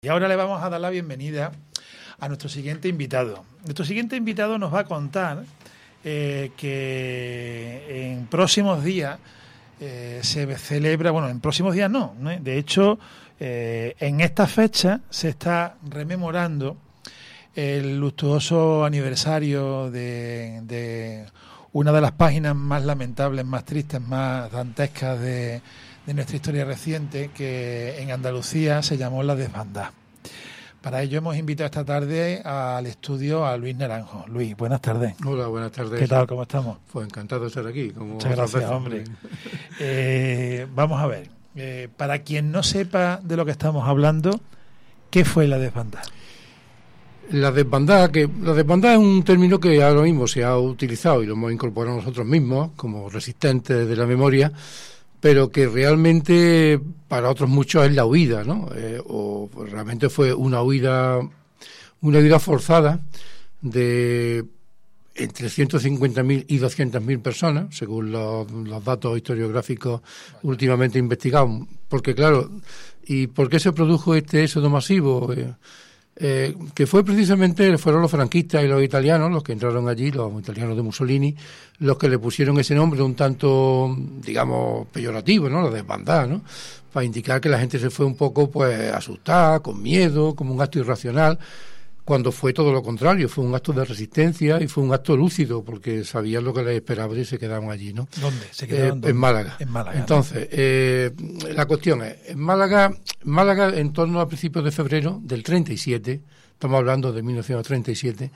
Y ahora le vamos a dar la bienvenida a nuestro siguiente invitado. Nuestro siguiente invitado nos va a contar que en próximos días se celebra, bueno, en próximos días no, de hecho, en esta fecha se está rememorando el luctuoso aniversario de una de las páginas más lamentables, más tristes, más dantescas de nuestra historia reciente, que en Andalucía se llamó La Desbandada. Para ello hemos invitado esta tarde al estudio a Luis Naranjo. Luis, buenas tardes. Hola, buenas tardes. ¿Qué tal? ¿Cómo estamos? Pues encantado de estar aquí. Muchas gracias, hombre. Vamos a ver, para quien no sepa de lo que estamos hablando, ¿qué fue La Desbandada? La desbandada es un término que ahora mismo se ha utilizado y lo hemos incorporado nosotros mismos como resistentes de la memoria, pero que realmente para otros muchos es la huida, ¿no? O realmente fue una huida forzada de entre 150.000 y 200.000 personas, según los datos historiográficos últimamente investigados. Porque claro, ¿y por qué se produjo este éxodo masivo? Que fueron los franquistas y los italianos los que entraron allí, los italianos de Mussolini, los que le pusieron ese nombre un tanto, digamos, peyorativo, ¿no? La desbandada, ¿no? Para indicar que la gente se fue un poco, pues, asustada, con miedo, como un acto irracional, cuando fue todo lo contrario, fue un acto de resistencia y fue un acto lúcido, porque sabían lo que les esperaba y se quedaron allí, ¿no? ¿Dónde? ¿Se quedaron en Málaga. En Málaga. Entonces, la cuestión es, en Málaga, en torno a principios de febrero del 37, estamos hablando de 1937,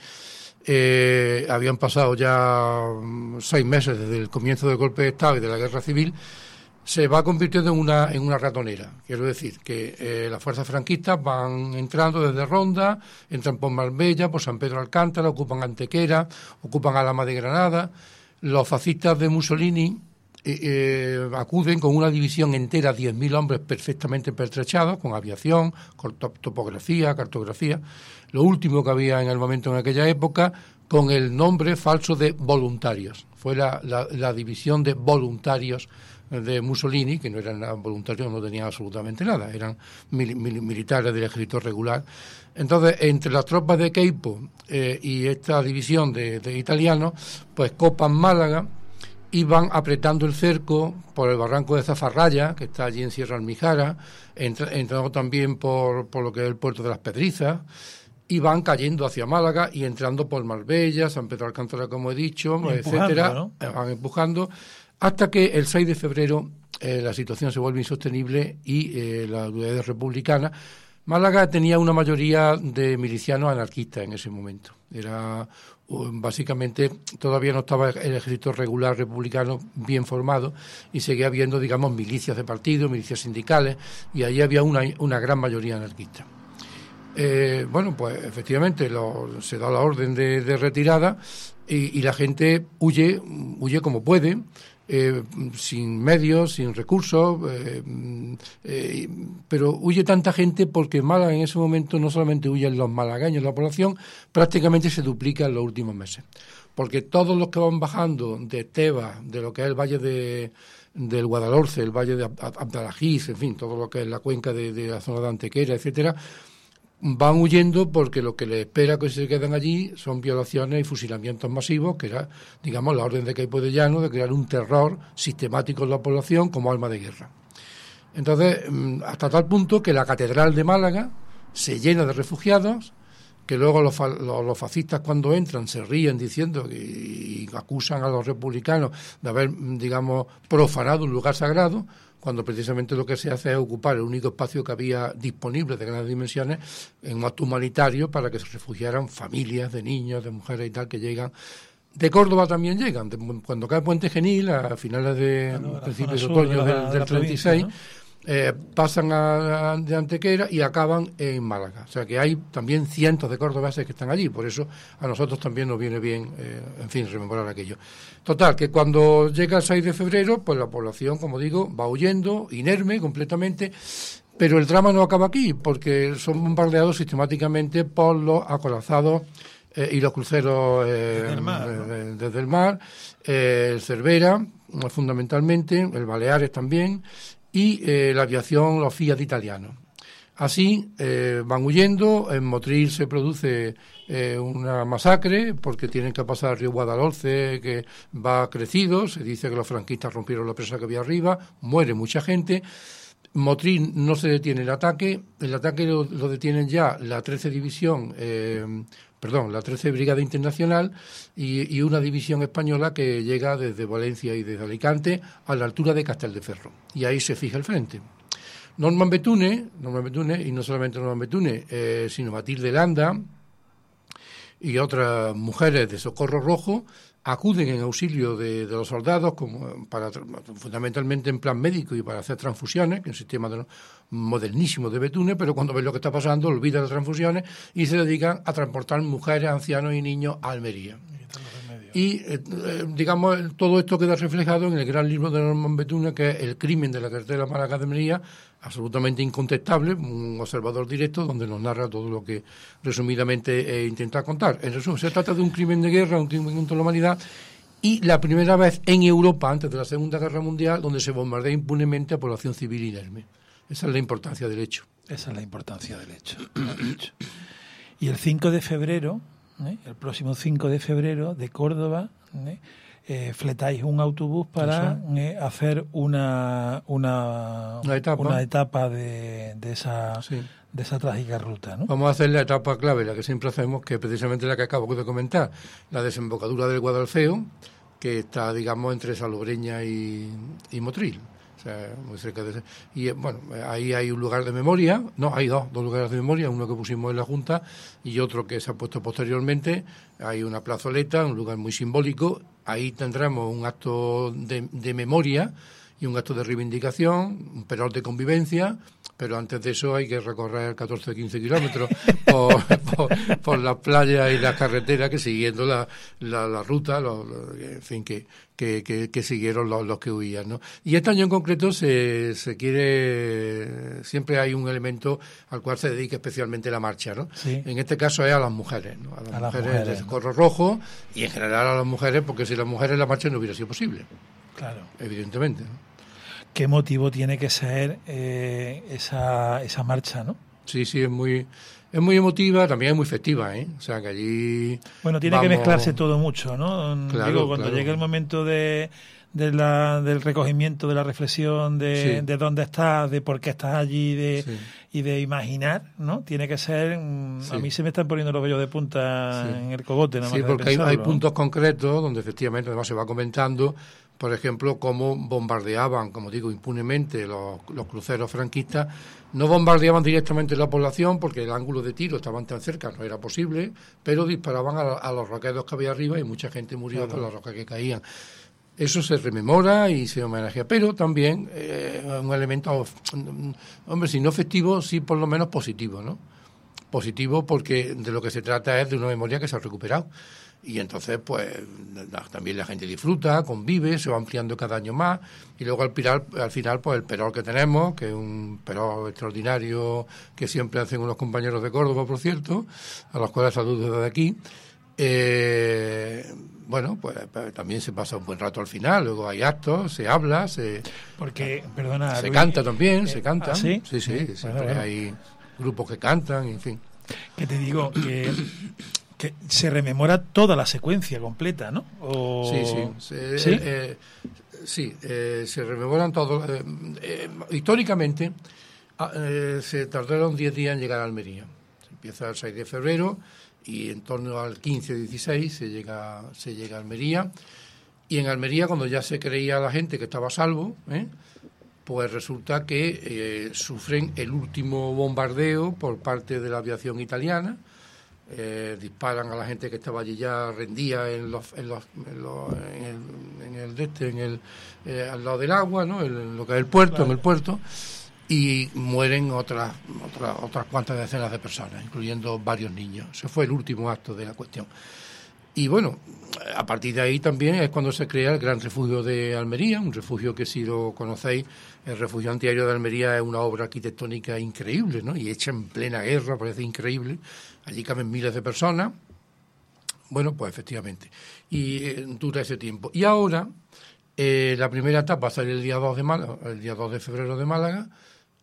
habían pasado ya 6 meses desde el comienzo del golpe de Estado y de la Guerra Civil. Se va convirtiendo en una ratonera. Quiero decir que las fuerzas franquistas van entrando desde Ronda, entran por Marbella, por San Pedro Alcántara, ocupan Antequera, ocupan Alhama de Granada. Los fascistas de Mussolini acuden con una división entera, 10.000 hombres perfectamente pertrechados, con aviación, con topografía, cartografía. Lo último que había en el momento en aquella época, con el nombre falso de voluntarios. Fue la división de voluntarios de Mussolini, que no eran voluntarios, no tenían absolutamente nada, eran militares del ejército regular. Entonces, entre las tropas de Queipo y esta división de italianos, pues copan Málaga y van apretando el cerco por el barranco de Zafarraya, que está allí en Sierra Almijara, entrando también por lo que es el puerto de las Pedrizas, y van cayendo hacia Málaga y entrando por Marbella, San Pedro Alcántara, como he dicho, etcétera, ¿no? Van empujando, hasta que el 6 de febrero la situación se vuelve insostenible y la autoridad republicana. Málaga tenía una mayoría de milicianos anarquistas en ese momento. Era básicamente, todavía no estaba el ejército regular republicano bien formado y seguía habiendo, digamos, milicias de partido, milicias sindicales, y allí había una gran mayoría anarquista. Bueno, pues efectivamente se da la orden de retirada y la gente huye como puede, sin medios, sin recursos, pero huye tanta gente porque Málaga en ese momento no solamente huyen los malagueños, la población prácticamente se duplica en los últimos meses, porque todos los que van bajando de Tebas, de lo que es el valle del Guadalhorce, el valle de Abdalajiz, en fin, todo lo que es la cuenca de la zona de Antequera, etcétera, van huyendo porque lo que les espera que se quedan allí son violaciones y fusilamientos masivos, que era, digamos, la orden de Queipo de Llano de crear un terror sistemático en la población como arma de guerra. Entonces, hasta tal punto que la catedral de Málaga se llena de refugiados, que luego los fascistas cuando entran se ríen diciendo y acusan a los republicanos de haber, digamos, profanado un lugar sagrado, cuando precisamente lo que se hace es ocupar el único espacio que había disponible de grandes dimensiones en un acto humanitario para que se refugiaran familias de niños, de mujeres y tal, que llegan. De Córdoba también llegan, cuando cae Puente Genil, a finales principios de otoño del 36, ¿no? Pasan de Antequera y acaban en Málaga. O sea que hay también cientos de cordobeses que están allí, por eso a nosotros también nos viene bien, en fin, rememorar aquello. Total, que cuando llega el 6 de febrero, pues la población, como digo, va huyendo, inerme completamente, pero el drama no acaba aquí, porque son bombardeados sistemáticamente por los acorazados y los cruceros desde el mar, el Cervera, fundamentalmente, el Baleares también, y la aviación, los Fiat italianos. Así van huyendo. En Motril se produce una masacre porque tienen que pasar el río Guadalhorce, que va crecido. Se dice que los franquistas rompieron la presa que había arriba, muere mucha gente. Motril no se detiene el ataque lo detienen ya la 13 División, la 13 Brigada Internacional y una división española que llega desde Valencia y desde Alicante a la altura de Castelldefels, y ahí se fija el frente. Norman Bethune, y no solamente Norman Bethune, sino Matilde Landa y otras mujeres de Socorro Rojo acuden en auxilio de los soldados, fundamentalmente en plan médico y para hacer transfusiones, que es un sistema modernísimo de Bethune, pero cuando ven lo que está pasando olvidan las transfusiones y se dedican a transportar mujeres, ancianos y niños a Almería. Y, digamos, todo esto queda reflejado en el gran libro de Norman Bethune, que es El crimen de la carretera Málaga de Almería, absolutamente incontestable, un observador directo, donde nos narra todo lo que resumidamente intenta contar. En resumen, se trata de un crimen de guerra, un crimen contra la humanidad, y la primera vez en Europa, antes de la Segunda Guerra Mundial, donde se bombardea impunemente a población civil inerme. Esa es la importancia del hecho. Esa es la importancia del hecho. Y el 5 de febrero... el próximo 5 de febrero de Córdoba, fletáis un autobús para hacer una etapa de esa trágica ruta, ¿no? Vamos a hacer la etapa clave, la que siempre hacemos, que es precisamente la que acabo de comentar, la desembocadura del Guadalfeo, que está, digamos, entre Salobreña y Motril. Muy cerca de ese. Y bueno, ahí hay un lugar de memoria, hay dos lugares de memoria, uno que pusimos en la Junta y otro que se ha puesto posteriormente. Hay una plazoleta, un lugar muy simbólico. Ahí tendremos un acto de memoria y un acto de reivindicación, un perol de convivencia, pero antes de eso hay que recorrer 14-15 kilómetros por las playas y las carreteras, que siguiendo la ruta, en fin, que siguieron los que huían, ¿no? Y este año en concreto se quiere, siempre hay un elemento al cual se dedica especialmente la marcha, ¿no? Sí. En este caso es a las mujeres, ¿no? A las mujeres de Socorro Rojo, y en general a las mujeres, porque sin las mujeres la marcha no hubiera sido posible. Claro. Evidentemente, ¿no? ¿Qué motivo tiene que ser esa marcha, no? Sí, es muy emotiva, también es muy festiva, ¿eh? O sea, que allí... Bueno, tiene que mezclarse todo mucho, ¿no? Claro, cuando llegue el momento del recogimiento, de la reflexión, de dónde estás, de por qué estás allí, y de imaginar, ¿no? Tiene que ser... A mí se me están poniendo los vellos de punta en el cogote, nada más. Sí, porque hay puntos concretos donde efectivamente además se va comentando, por ejemplo, cómo bombardeaban, como digo, impunemente los cruceros franquistas. No bombardeaban directamente la población porque el ángulo de tiro estaban tan cerca, no era posible, pero disparaban a los roquedos que había arriba y mucha gente murió por las rocas que caían. Eso se rememora y se homenajea, pero también un elemento, hombre, si no festivo, sí por lo menos positivo, ¿no? Positivo porque de lo que se trata es de una memoria que se ha recuperado. Y entonces, pues, también la gente disfruta, convive, se va ampliando cada año más. Y luego al final, pues, el perol que tenemos, que es un perol extraordinario que siempre hacen unos compañeros de Córdoba, por cierto, a los cuales saludo desde aquí. Bueno, pues también se pasa un buen rato al final, luego hay actos, se habla, porque, perdona, se Luis, canta también, se canta. ¿sí? Sí, siempre hay grupos que cantan, en fin. Que te digo que se rememora toda la secuencia completa, ¿no? Se rememoran todo. Históricamente, se tardaron 10 días en llegar a Almería. Se empieza el 6 de febrero y en torno al 15-16 se llega a Almería. Y en Almería, cuando ya se creía la gente que estaba a salvo, pues resulta que sufren el último bombardeo por parte de la aviación italiana. Disparan a la gente que estaba allí, ya rendía al lado del agua, ¿no? En lo que es el puerto, en el puerto, y mueren otras cuantas decenas de personas, incluyendo varios niños. Ese fue el último acto de la cuestión. Y bueno, a partir de ahí también es cuando se crea el Gran Refugio de Almería, un refugio que, si lo conocéis, el refugio antiaéreo de Almería es una obra arquitectónica increíble, ¿no? Y hecha en plena guerra, parece increíble. Allí caben miles de personas. Bueno, pues efectivamente. Y dura ese tiempo. Y ahora, la primera etapa sale el día 2 de febrero de Málaga,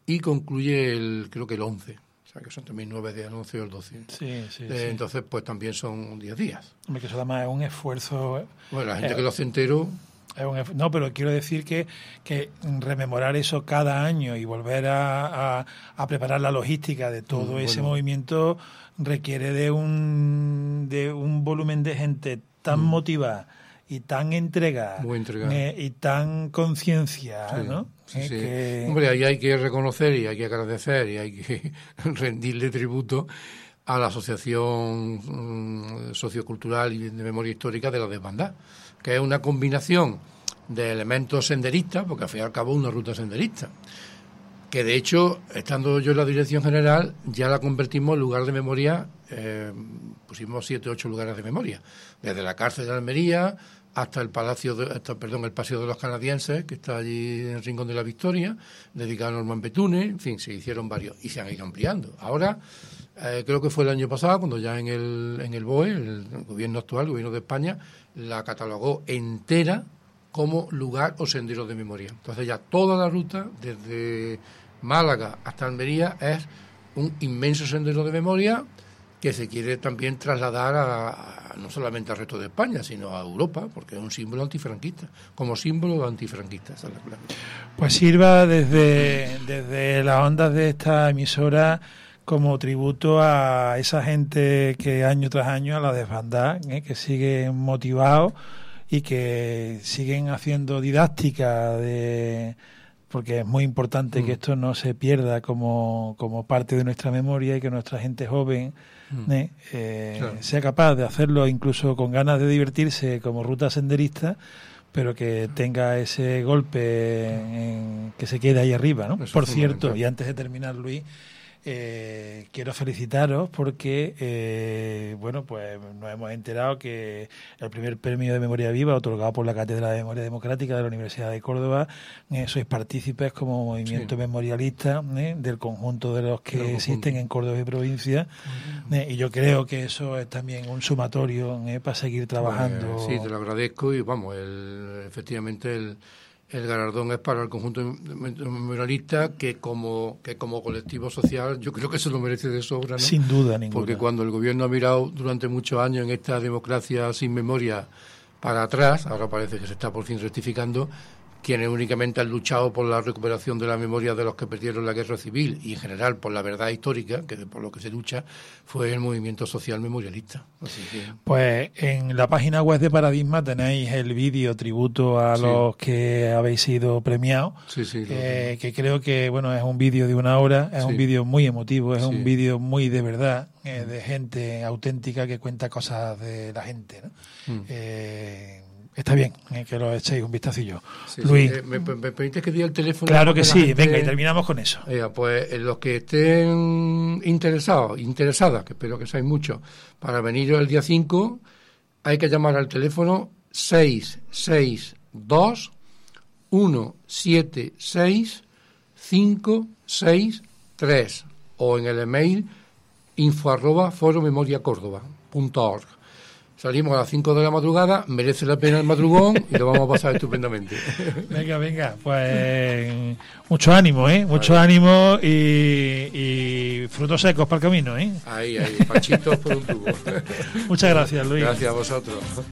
y concluye creo que el 11. O sea, que son también 9 días, el 11 o el 12. Sí. Entonces, pues también son 10 días. Hombre, que eso además es un esfuerzo. Bueno, la gente que lo hace entero... No, pero quiero decir que rememorar eso cada año y volver a preparar la logística de todo ese movimiento requiere de un volumen de gente tan motivada y tan entregada y tan conciencia, ¿no? Sí. Hombre, ahí hay que reconocer y hay que agradecer y hay que rendirle tributo a la Asociación Sociocultural y de Memoria Histórica de la Desbandada, que es una combinación de elementos senderistas, porque al fin y al cabo es una ruta senderista, que de hecho, estando yo en la dirección general, ya la convertimos en lugar de memoria, pusimos 7 o 8 lugares de memoria, desde la cárcel de Almería hasta el Paseo de los Canadienses, que está allí en el Rincón de la Victoria, dedicado a Norman Betune, en fin, se hicieron varios y se han ido ampliando. Ahora, creo que fue el año pasado, cuando ya en el BOE, el gobierno actual, el gobierno de España, la catalogó entera como lugar o sendero de memoria. Entonces ya toda la ruta, desde Málaga hasta Almería, es un inmenso sendero de memoria que se quiere también trasladar no solamente al resto de España, sino a Europa, porque es un símbolo antifranquista, como símbolo antifranquista. Esa es la clave. Pues sirva desde las ondas de esta emisora como tributo a esa gente que año tras año a la desbandada, que siguen motivados y que siguen haciendo didáctica porque es muy importante que esto no se pierda como parte de nuestra memoria y que nuestra gente joven sea capaz de hacerlo incluso con ganas de divertirse como ruta senderista, pero que tenga ese golpe que se quede ahí arriba, ¿no? Por cierto, y antes de terminar, Luis, quiero felicitaros porque pues nos hemos enterado que el primer premio de Memoria Viva otorgado por la Cátedra de Memoria Democrática de la Universidad de Córdoba, sois partícipes como movimiento memorialista del conjunto de los que existen en Córdoba y provincia, y yo creo que eso es también un sumatorio para seguir trabajando. Sí, te lo agradezco y vamos, efectivamente el galardón es para el conjunto memorialista que como colectivo social yo creo que se lo merece de sobra, ¿no? Sin duda ninguna. Porque cuando el gobierno ha mirado durante muchos años en esta democracia sin memoria para atrás, ahora parece que se está por fin rectificando, quienes únicamente han luchado por la recuperación de la memoria de los que perdieron la guerra civil y en general por la verdad histórica, que por lo que se lucha, fue el movimiento social memorialista. Así que... Pues en la página web de Paradigma tenéis el vídeo tributo a los que habéis sido premiados, que creo que es un vídeo de 1 hora, es un vídeo muy emotivo, es un vídeo muy de verdad, de gente auténtica que cuenta cosas de la gente, ¿no? Está bien que lo echéis un vistacillo. Luis. ¿Me permites que diga el teléfono? Claro que sí, venga, y terminamos con eso. Pues los que estén interesadas, que espero que seáis muchos, para venir el día 5, hay que llamar al teléfono 662 176 563 o en el email info@foromemoriacórdoba.org. Salimos a las 5 de la madrugada, merece la pena el madrugón y lo vamos a pasar estupendamente. Venga, pues mucho ánimo, mucho ánimo y frutos secos para el camino, Ahí, pachitos por un tubo. Muchas gracias, Luis. Gracias a vosotros.